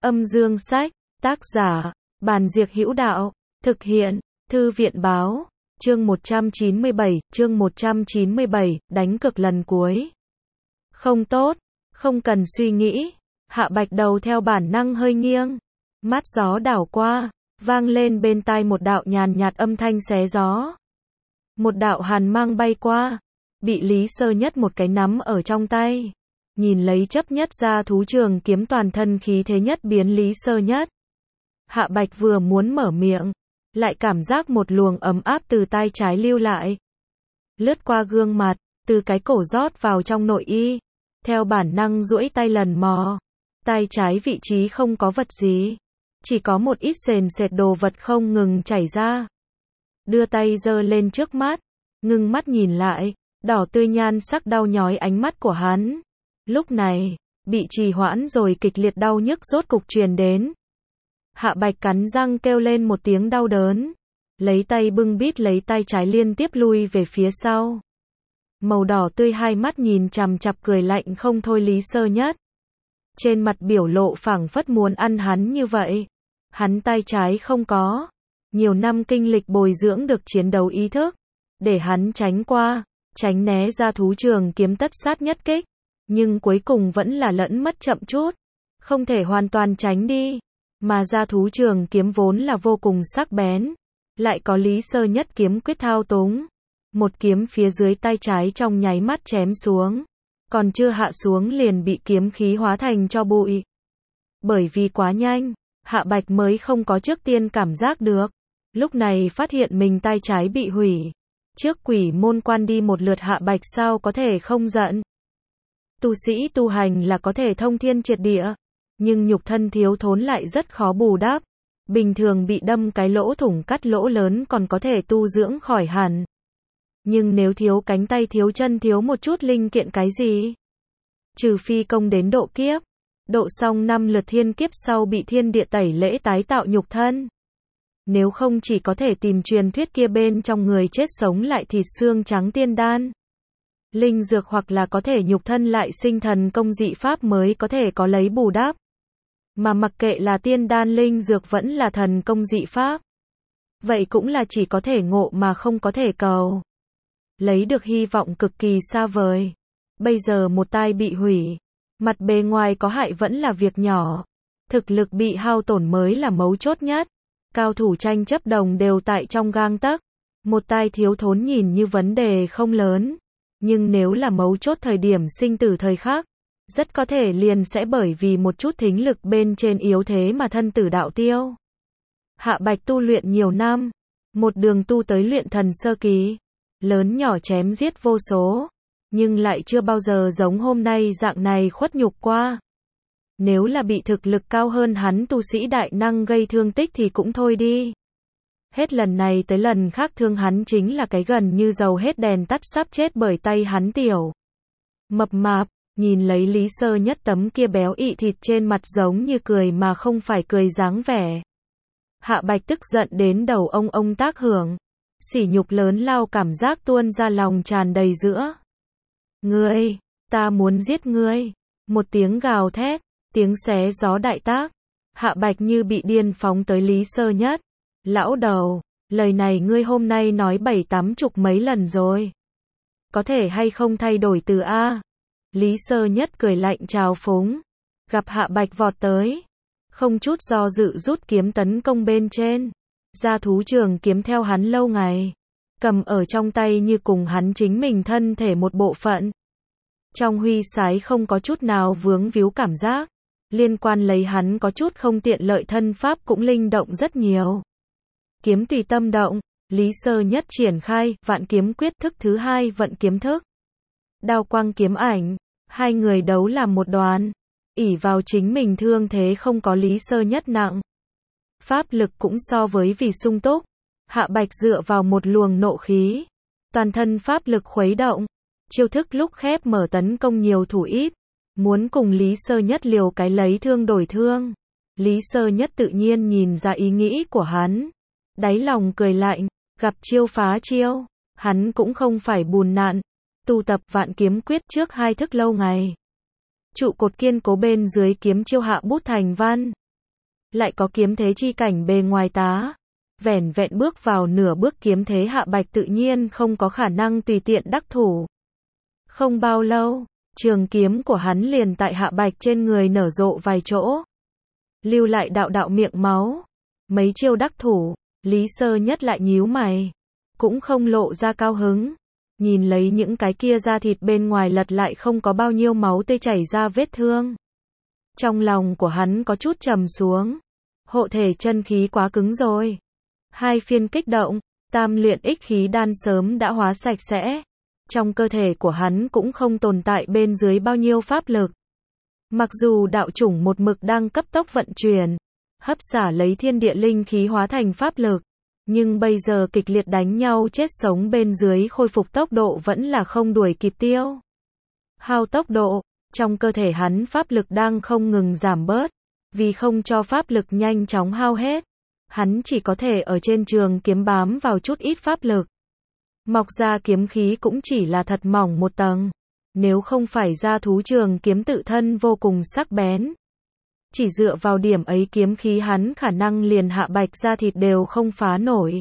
Âm dương sách, tác giả, Bàn Diệc Hữu Đạo, thực hiện, Thư viện báo, chương 197, đánh cược lần cuối. Không tốt, không cần suy nghĩ, Hạ Bạch đầu theo bản năng hơi nghiêng, mắt gió đảo qua, vang lên bên tai một đạo nhàn nhạt âm thanh xé gió. Một đạo hàn mang bay qua, bị Lý Sơ Nhất một cái nắm ở trong tay. Nhìn lấy chấp nhất ra thú trường kiếm toàn thân khí thế nhất biến Lý Sơ Nhất. Hạ Bạch vừa muốn mở miệng, lại cảm giác một luồng ấm áp từ tay trái lưu lại. Lướt qua gương mặt, từ cái cổ rót vào trong nội y. Theo bản năng duỗi tay lần mò. Tay trái vị trí không có vật gì. Chỉ có một ít sền sệt đồ vật không ngừng chảy ra. Đưa tay giơ lên trước mắt, ngưng mắt nhìn lại, đỏ tươi nhan sắc đau nhói ánh mắt của hắn. Lúc này, bị trì hoãn rồi kịch liệt đau nhức rốt cục truyền đến. Hạ Bạch cắn răng kêu lên một tiếng đau đớn. Lấy tay bưng bít lấy tay trái liên tiếp lui về phía sau. Màu đỏ tươi hai mắt nhìn chằm chằm cười lạnh không thôi Lý Sơ Nhất. Trên mặt biểu lộ phảng phất muốn ăn hắn như vậy. Hắn tay trái không có. Nhiều năm kinh lịch bồi dưỡng được chiến đấu ý thức. Để hắn tránh qua, tránh né ra thú trường kiếm tất sát nhất kích. Nhưng cuối cùng vẫn là lẫn mất chậm chút. Không thể hoàn toàn tránh đi. Mà ra thú trường kiếm vốn là vô cùng sắc bén. Lại có Lý Sơ Nhất kiếm quyết thao túng. Một kiếm phía dưới tay trái trong nháy mắt chém xuống. Còn chưa hạ xuống liền bị kiếm khí hóa thành tro bụi. Bởi vì quá nhanh, Hạ Bạch mới không có trước tiên cảm giác được. Lúc này phát hiện mình tay trái bị hủy. Trước quỷ môn quan đi một lượt Hạ Bạch sao có thể không giận. Tu sĩ tu hành là có thể thông thiên triệt địa. Nhưng nhục thân thiếu thốn lại rất khó bù đắp. Bình thường bị đâm cái lỗ thủng cắt lỗ lớn còn có thể tu dưỡng khỏi hẳn. Nhưng nếu thiếu cánh tay thiếu chân thiếu một chút linh kiện cái gì? Trừ phi công đến độ kiếp. Độ xong 5 lượt thiên kiếp sau bị thiên địa tẩy lễ tái tạo nhục thân. Nếu không chỉ có thể tìm truyền thuyết kia bên trong người chết sống lại thịt xương trắng tiên đan. Linh dược hoặc là có thể nhục thân lại sinh thần công dị pháp mới có thể có lấy bù đắp. Mà mặc kệ là tiên đan linh dược vẫn là thần công dị pháp. Vậy cũng là chỉ có thể ngộ mà không có thể cầu. Lấy được hy vọng cực kỳ xa vời. Bây giờ một tai bị hủy. Mặt bề ngoài có hại vẫn là việc nhỏ. Thực lực bị hao tổn mới là mấu chốt nhất. Cao thủ tranh chấp đồng đều tại trong gang tấc. Một tai thiếu thốn nhìn như vấn đề không lớn. Nhưng nếu là mấu chốt thời điểm sinh tử thời khắc, rất có thể liền sẽ bởi vì một chút thính lực bên trên yếu thế mà thân tử đạo tiêu. Hạ Bạch tu luyện nhiều năm, một đường tu tới luyện thần sơ kỳ, lớn nhỏ chém giết vô số, nhưng lại chưa bao giờ giống hôm nay dạng này khuất nhục qua. Nếu là bị thực lực cao hơn hắn tu sĩ đại năng gây thương tích thì cũng thôi đi. Hết lần này tới lần khác thương hắn chính là cái gần như dầu hết đèn tắt sắp chết bởi tay hắn tiểu. Mập mạp, nhìn lấy Lý Sơ Nhất tấm kia béo ị thịt trên mặt giống như cười mà không phải cười dáng vẻ. Hạ Bạch tức giận đến đầu ông tác hưởng. Sỉ nhục lớn lao cảm giác tuôn ra lòng tràn đầy giữa. Ngươi, ta muốn giết ngươi. Một tiếng gào thét, tiếng xé gió đại tác. Hạ Bạch như bị điên phóng tới Lý Sơ Nhất. Lão đầu, lời này ngươi hôm nay nói 7-80 mấy lần rồi. Có thể hay không thay đổi từ A? Lý Sơ Nhất cười lạnh trào phúng. Gặp Hạ Bạch vọt tới. Không chút do dự rút kiếm tấn công bên trên. Ra thú trường kiếm theo hắn lâu ngày. Cầm ở trong tay như cùng hắn chính mình thân thể một bộ phận. Trong huy sái không có chút nào vướng víu cảm giác. Liên quan lấy hắn có chút không tiện lợi thân pháp cũng linh động rất nhiều. Kiếm tùy tâm động, Lý Sơ Nhất triển khai vạn kiếm quyết thức thứ hai vận kiếm thức. Đao quang kiếm ảnh, hai người đấu làm một đoàn. Ỷ vào chính mình thương thế không có Lý Sơ Nhất nặng. Pháp lực cũng so với vì sung túc. Hạ Bạch dựa vào một luồng nộ khí. Toàn thân pháp lực khuấy động. Chiêu thức lúc khép mở tấn công nhiều thủ ít. Muốn cùng Lý Sơ Nhất liều cái lấy thương đổi thương. Lý Sơ Nhất tự nhiên nhìn ra ý nghĩ của hắn. Đáy lòng cười lạnh, gặp chiêu phá chiêu. Hắn cũng không phải bùn nạn. Tu tập vạn kiếm quyết trước hai thức lâu ngày. Trụ cột kiên cố bên dưới kiếm chiêu hạ bút thành văn. lại có kiếm thế chi cảnh bề ngoài tá. Vẻn vẹn bước vào nửa bước kiếm thế Hạ Bạch tự nhiên không có khả năng tùy tiện đắc thủ. Không bao lâu, trường kiếm của hắn liền tại Hạ Bạch trên người nở rộ vài chỗ. Lưu lại đạo đạo miệng máu. Mấy chiêu đắc thủ, Lý Sơ Nhất lại nhíu mày. Cũng không lộ ra cao hứng. Nhìn lấy những cái kia da thịt bên ngoài lật lại không có bao nhiêu máu tươi chảy ra vết thương. Trong lòng của hắn có chút trầm xuống. Hộ thể chân khí quá cứng rồi. Hai phiên kích động, tam luyện ích khí đan sớm đã hóa sạch sẽ. Trong cơ thể của hắn cũng không tồn tại bên dưới bao nhiêu pháp lực. Mặc dù đạo chủng một mực đang cấp tốc vận chuyển, hấp xả lấy thiên địa linh khí hóa thành pháp lực, nhưng bây giờ kịch liệt đánh nhau chết sống bên dưới khôi phục tốc độ vẫn là không đuổi kịp tiêu. Hao tốc độ, trong cơ thể hắn pháp lực đang không ngừng giảm bớt, vì không cho pháp lực nhanh chóng hao hết. Hắn chỉ có thể ở trên trường kiếm bám vào chút ít pháp lực. Mọc ra kiếm khí cũng chỉ là thật mỏng một tầng. Nếu không phải ra thú trường kiếm tự thân vô cùng sắc bén. Chỉ dựa vào điểm ấy kiếm khí hắn khả năng liền Hạ Bạch ra thịt đều không phá nổi.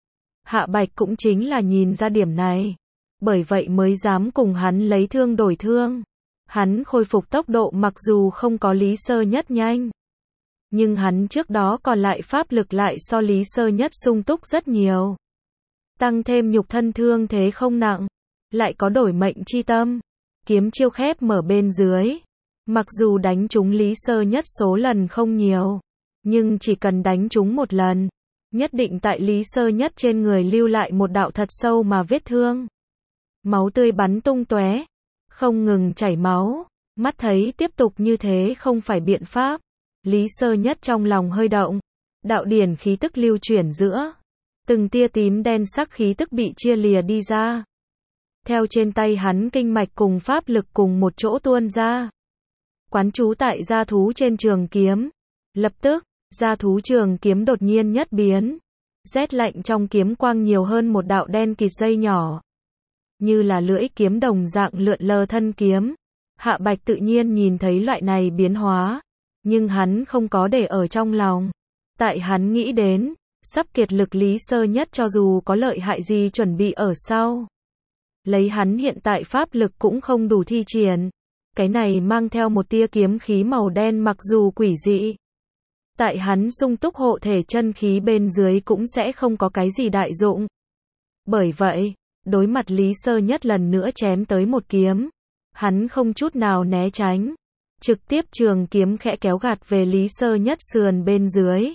Hạ Bạch cũng chính là nhìn ra điểm này. Bởi vậy mới dám cùng hắn lấy thương đổi thương. Hắn khôi phục tốc độ mặc dù không có Lý Sơ Nhất nhanh. Nhưng hắn trước đó còn lại pháp lực lại so Lý Sơ Nhất sung túc rất nhiều. Tăng thêm nhục thân thương thế không nặng. Lại có đổi mệnh chi tâm. Kiếm chiêu khép mở bên dưới. Mặc dù đánh trúng Lý Sơ Nhất số lần không nhiều. Nhưng chỉ cần đánh trúng một lần. Nhất định tại Lý Sơ Nhất trên người lưu lại một đạo thật sâu mà vết thương. Máu tươi bắn tung tóe. Không ngừng chảy máu. Mắt thấy tiếp tục như thế không phải biện pháp. Lý Sơ Nhất trong lòng hơi động. Đạo điển khí tức lưu chuyển giữa. Từng tia tím đen sắc khí tức bị chia lìa đi ra. Theo trên tay hắn kinh mạch cùng pháp lực cùng một chỗ tuôn ra. Quán trú tại gia thú trên trường kiếm. Lập tức, gia thú trường kiếm đột nhiên nhất biến. Rét lạnh trong kiếm quang nhiều hơn một đạo đen kịt dây nhỏ. Như là lưỡi kiếm đồng dạng lượn lờ thân kiếm. Hạ Bạch tự nhiên nhìn thấy loại này biến hóa. Nhưng hắn không có để ở trong lòng. Tại hắn nghĩ đến, sắp kiệt lực Lý Sơ Nhất cho dù có lợi hại gì chuẩn bị ở sau. Lấy hắn hiện tại pháp lực cũng không đủ thi triển. Cái này mang theo một tia kiếm khí màu đen mặc dù quỷ dị. Tại hắn sung túc hộ thể chân khí bên dưới cũng sẽ không có cái gì đại dụng. Bởi vậy, đối mặt Lý Sơ Nhất lần nữa chém tới một kiếm. Hắn không chút nào né tránh. Trực tiếp trường kiếm khẽ kéo gạt về Lý Sơ Nhất sườn bên dưới.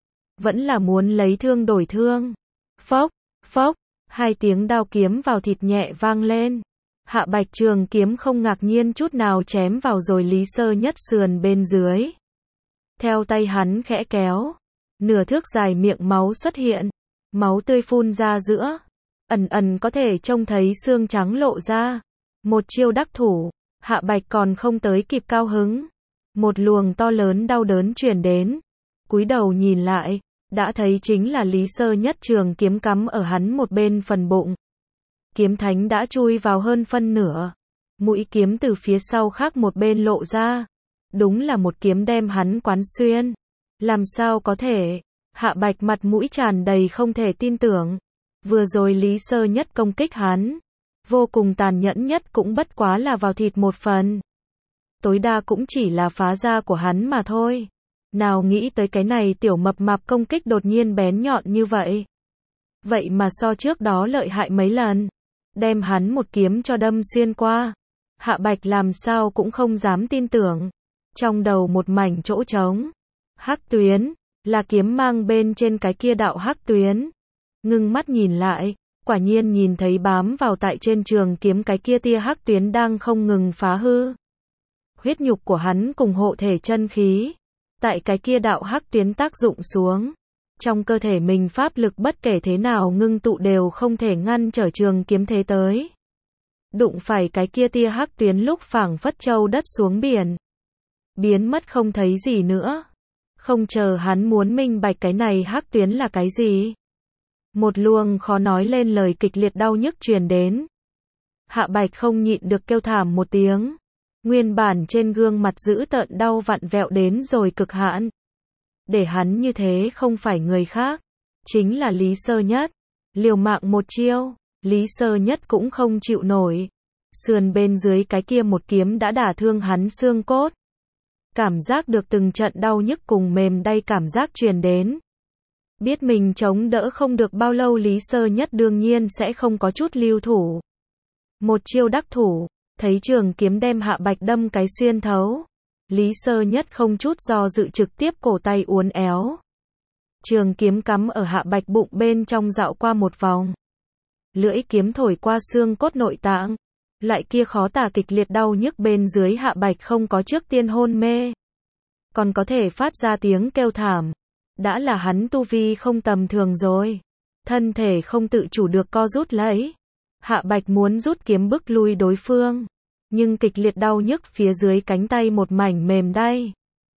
Vẫn là muốn lấy thương đổi thương. Phốc, phốc, hai tiếng đao kiếm vào thịt nhẹ vang lên. Hạ Bạch trường kiếm không ngạc nhiên chút nào chém vào rồi Lý Sơ Nhất sườn bên dưới. Theo tay hắn khẽ kéo. Nửa thước dài miệng máu xuất hiện. Máu tươi phun ra giữa. Ẩn ẩn có thể trông thấy xương trắng lộ ra. Một chiêu đắc thủ. Hạ Bạch còn không tới kịp cao hứng. Một luồng to lớn đau đớn truyền đến. Cúi đầu nhìn lại. Đã thấy chính là Lý Sơ Nhất trường kiếm cắm ở hắn một bên phần bụng. Kiếm thánh đã chui vào hơn phân nửa. Mũi kiếm từ phía sau khác một bên lộ ra. Đúng là một kiếm đem hắn quán xuyên. Làm sao có thể? Hạ Bạch mặt mũi tràn đầy không thể tin tưởng. Vừa rồi Lý Sơ Nhất công kích hắn. Vô cùng tàn nhẫn nhất cũng bất quá là vào thịt một phần. Tối đa cũng chỉ là phá da của hắn mà thôi. Nào nghĩ tới cái này tiểu mập mạp công kích đột nhiên bén nhọn như vậy. Vậy mà so trước đó lợi hại mấy lần. Đem hắn một kiếm cho đâm xuyên qua. Hạ Bạch làm sao cũng không dám tin tưởng. Trong đầu một mảnh chỗ trống. Hắc tuyến, là kiếm mang bên trên cái kia đạo hắc tuyến. Ngưng mắt nhìn lại, quả nhiên nhìn thấy bám vào tại trên trường kiếm cái kia tia hắc tuyến đang không ngừng phá hư. Huyết nhục của hắn cùng hộ thể chân khí. Tại cái kia đạo hắc tuyến tác dụng xuống. Trong cơ thể mình pháp lực bất kể thế nào ngưng tụ đều không thể ngăn trở trường kiếm thế tới. Đụng phải cái kia tia hắc tuyến lúc phảng phất châu đất xuống biển. Biến mất không thấy gì nữa. Không chờ hắn muốn minh bạch cái này hắc tuyến là cái gì. Một luồng khó nói lên lời kịch liệt đau nhức truyền đến. Hạ Bạch không nhịn được kêu thảm một tiếng. Nguyên bản trên gương mặt dữ tợn đau vặn vẹo đến rồi cực hạn. để hắn như thế không phải người khác, chính là Lý Sơ Nhất. Liều mạng một chiêu, Lý Sơ Nhất cũng không chịu nổi. Sườn bên dưới cái kia một kiếm đã đả thương hắn xương cốt. Cảm giác được từng trận đau nhức cùng mềm đay cảm giác truyền đến. Biết mình chống đỡ không được bao lâu, Lý Sơ Nhất đương nhiên sẽ không có chút lưu thủ. Một chiêu đắc thủ, thấy trường kiếm đem Hạ Bạch đâm cái xuyên thấu. Lý Sơ Nhất không chút do dự trực tiếp cổ tay uốn éo. Trường kiếm cắm ở Hạ Bạch bụng bên trong dạo qua một vòng. Lưỡi kiếm thổi qua xương cốt nội tạng. Lại kia khó tả kịch liệt đau nhức bên dưới, Hạ Bạch không có trước tiên hôn mê, còn có thể phát ra tiếng kêu thảm. Đã là hắn tu vi không tầm thường rồi. Thân thể không tự chủ được co rút lấy. Hạ Bạch muốn rút kiếm bức lui đối phương, nhưng kịch liệt đau nhức phía dưới cánh tay một mảnh mềm đay.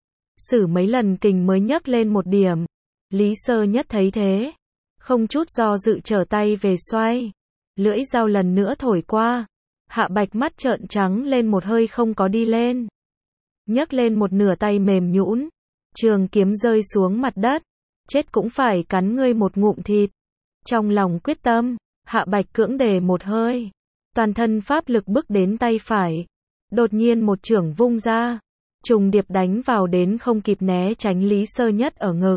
Sử mấy lần kình mới nhấc lên một điểm. Lý Sơ Nhất thấy thế, không chút do dự trở tay về xoay. Lưỡi dao lần nữa thổi qua. Hạ Bạch mắt trợn trắng lên, một hơi không có đi lên. Nhấc lên một nửa tay mềm nhũn, trường kiếm rơi xuống mặt đất. Chết cũng phải cắn ngươi một ngụm thịt. Trong lòng quyết tâm, Hạ Bạch cưỡng đề một hơi. Toàn thân pháp lực bước đến tay phải. Đột nhiên một chưởng vung ra. Trùng điệp đánh vào đến không kịp né tránh Lý Sơ Nhất ở ngực.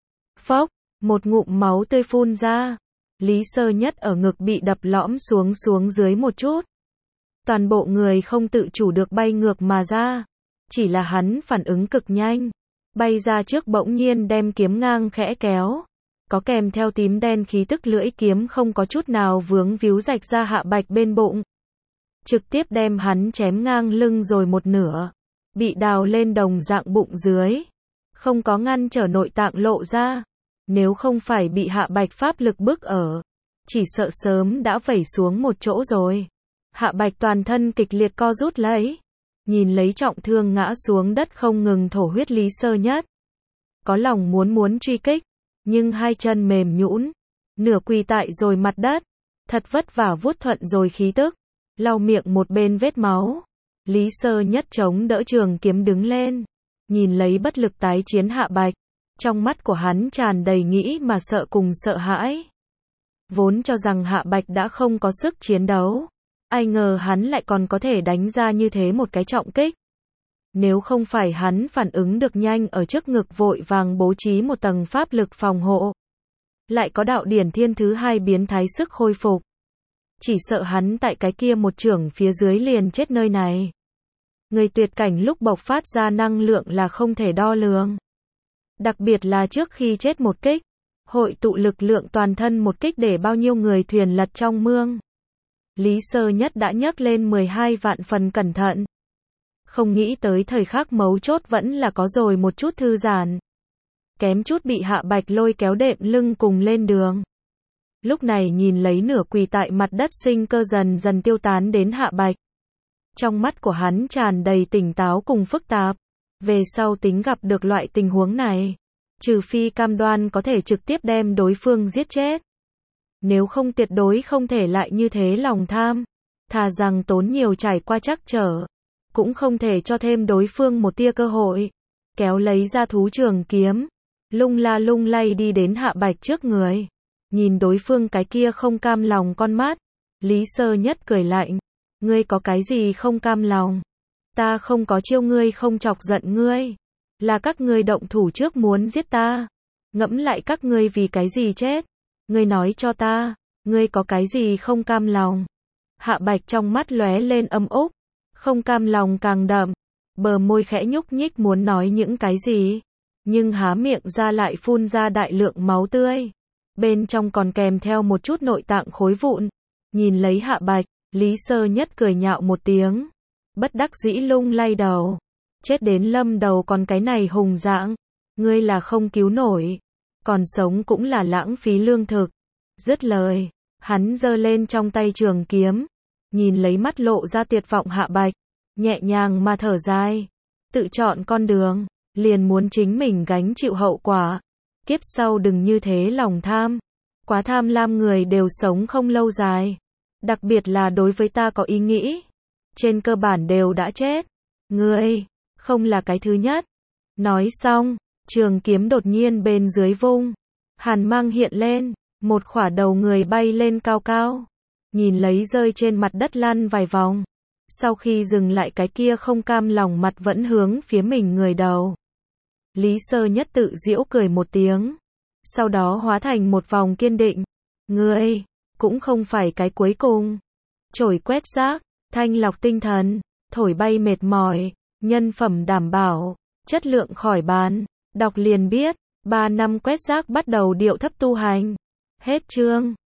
Phốc, một ngụm máu tươi phun ra. Lý Sơ Nhất ở ngực bị đập lõm xuống dưới một chút. Toàn bộ người không tự chủ được bay ngược mà ra. Chỉ là hắn phản ứng cực nhanh. Bay ra trước bỗng nhiên đem kiếm ngang khẽ kéo. Có kèm theo tím đen khí tức, lưỡi kiếm không có chút nào vướng víu rạch ra Hạ Bạch bên bụng. Trực tiếp đem hắn chém ngang lưng rồi một nửa. Bị đào lên đồng dạng bụng dưới. Không có ngăn trở nội tạng lộ ra. Nếu không phải bị Hạ Bạch pháp lực bức ở, chỉ sợ sớm đã vẩy xuống một chỗ rồi. Hạ Bạch toàn thân kịch liệt co rút lấy. Nhìn lấy trọng thương ngã xuống đất không ngừng thổ huyết Lý Sơ Nhất. Có lòng muốn truy kích, nhưng hai chân mềm nhũn, nửa quỳ tại rồi mặt đất. Thật vất vả vuốt thuận rồi khí tức, lau miệng một bên vết máu. Lý Sơ Nhất chống đỡ trường kiếm đứng lên, nhìn lấy bất lực tái chiến Hạ Bạch. Trong mắt của hắn tràn đầy nghĩ mà sợ cùng sợ hãi. Vốn cho rằng Hạ Bạch đã không có sức chiến đấu, ai ngờ hắn lại còn có thể đánh ra như thế một cái trọng kích. Nếu không phải hắn phản ứng được nhanh, ở trước ngực vội vàng bố trí một tầng pháp lực phòng hộ. Lại có đạo điển thiên thứ hai biến thái sức khôi phục. Chỉ sợ hắn tại cái kia một chưởng phía dưới liền chết nơi này. Người tuyệt cảnh lúc bộc phát ra năng lượng là không thể đo lường. Đặc biệt là trước khi chết một kích, hội tụ lực lượng toàn thân một kích để bao nhiêu người thuyền lật trong mương. Lý Sơ Nhất đã nhấc lên 12 vạn phần cẩn thận. Không nghĩ tới thời khắc mấu chốt vẫn là có rồi một chút thư giãn. Kém chút bị Hạ Bạch lôi kéo đệm lưng cùng lên đường. Lúc này nhìn lấy nửa quỳ tại mặt đất sinh cơ dần dần tiêu tán đến Hạ Bạch. Trong mắt của hắn tràn đầy tỉnh táo cùng phức tạp. Về sau tính gặp được loại tình huống này, trừ phi cam đoan có thể trực tiếp đem đối phương giết chết. Nếu không tuyệt đối không thể lại như thế lòng tham. Thà rằng tốn nhiều trải qua trắc trở, cũng không thể cho thêm đối phương một tia cơ hội. Kéo lấy ra thú trường kiếm, lung la lung lay đi đến Hạ Bạch trước người. Nhìn đối phương cái kia không cam lòng con mắt, Lý Sơ Nhất cười lạnh. Ngươi có cái gì không cam lòng? Ta không có chiêu ngươi không chọc giận ngươi. Là các ngươi động thủ trước muốn giết ta. Ngẫm lại các ngươi vì cái gì chết. Ngươi nói cho ta, ngươi có cái gì không cam lòng? Hạ Bạch trong mắt lóe lên âm úc, không cam lòng càng đậm, bờ môi khẽ nhúc nhích muốn nói những cái gì, nhưng há miệng ra lại phun ra đại lượng máu tươi, bên trong còn kèm theo một chút nội tạng khối vụn. Nhìn lấy Hạ Bạch, Lý Sơ Nhất cười nhạo một tiếng, bất đắc dĩ lung lay đầu. Chết đến lâm đầu còn cái này hùng dạng, ngươi là không cứu nổi, còn sống cũng là lãng phí lương thực. Dứt lời, hắn giơ lên trong tay trường kiếm, nhìn lấy mắt lộ ra tuyệt vọng Hạ Bạch, nhẹ nhàng mà thở dài, tự chọn con đường, liền muốn chính mình gánh chịu hậu quả. Kiếp sau đừng như thế lòng tham, quá tham lam người đều sống không lâu dài, đặc biệt là đối với ta có ý nghĩ, trên cơ bản đều đã chết. Ngươi không là cái thứ nhất. Nói xong, Trường kiếm đột nhiên bên dưới vung, hàn mang hiện lên, một khỏa đầu người bay lên cao cao, nhìn lấy rơi trên mặt đất lăn vài vòng. Sau khi dừng lại cái kia không cam lòng mặt vẫn hướng phía mình người đầu. Lý Sơ Nhất tự giễu cười một tiếng, sau đó hóa thành một vòng kiên định. Ngươi, cũng không phải cái cuối cùng. Chổi quét rác, thanh lọc tinh thần, thổi bay mệt mỏi, nhân phẩm đảm bảo, chất lượng khỏi bàn. Đọc liền biết, 3 năm quét rác bắt đầu điệu thấp tu hành. Hết chương.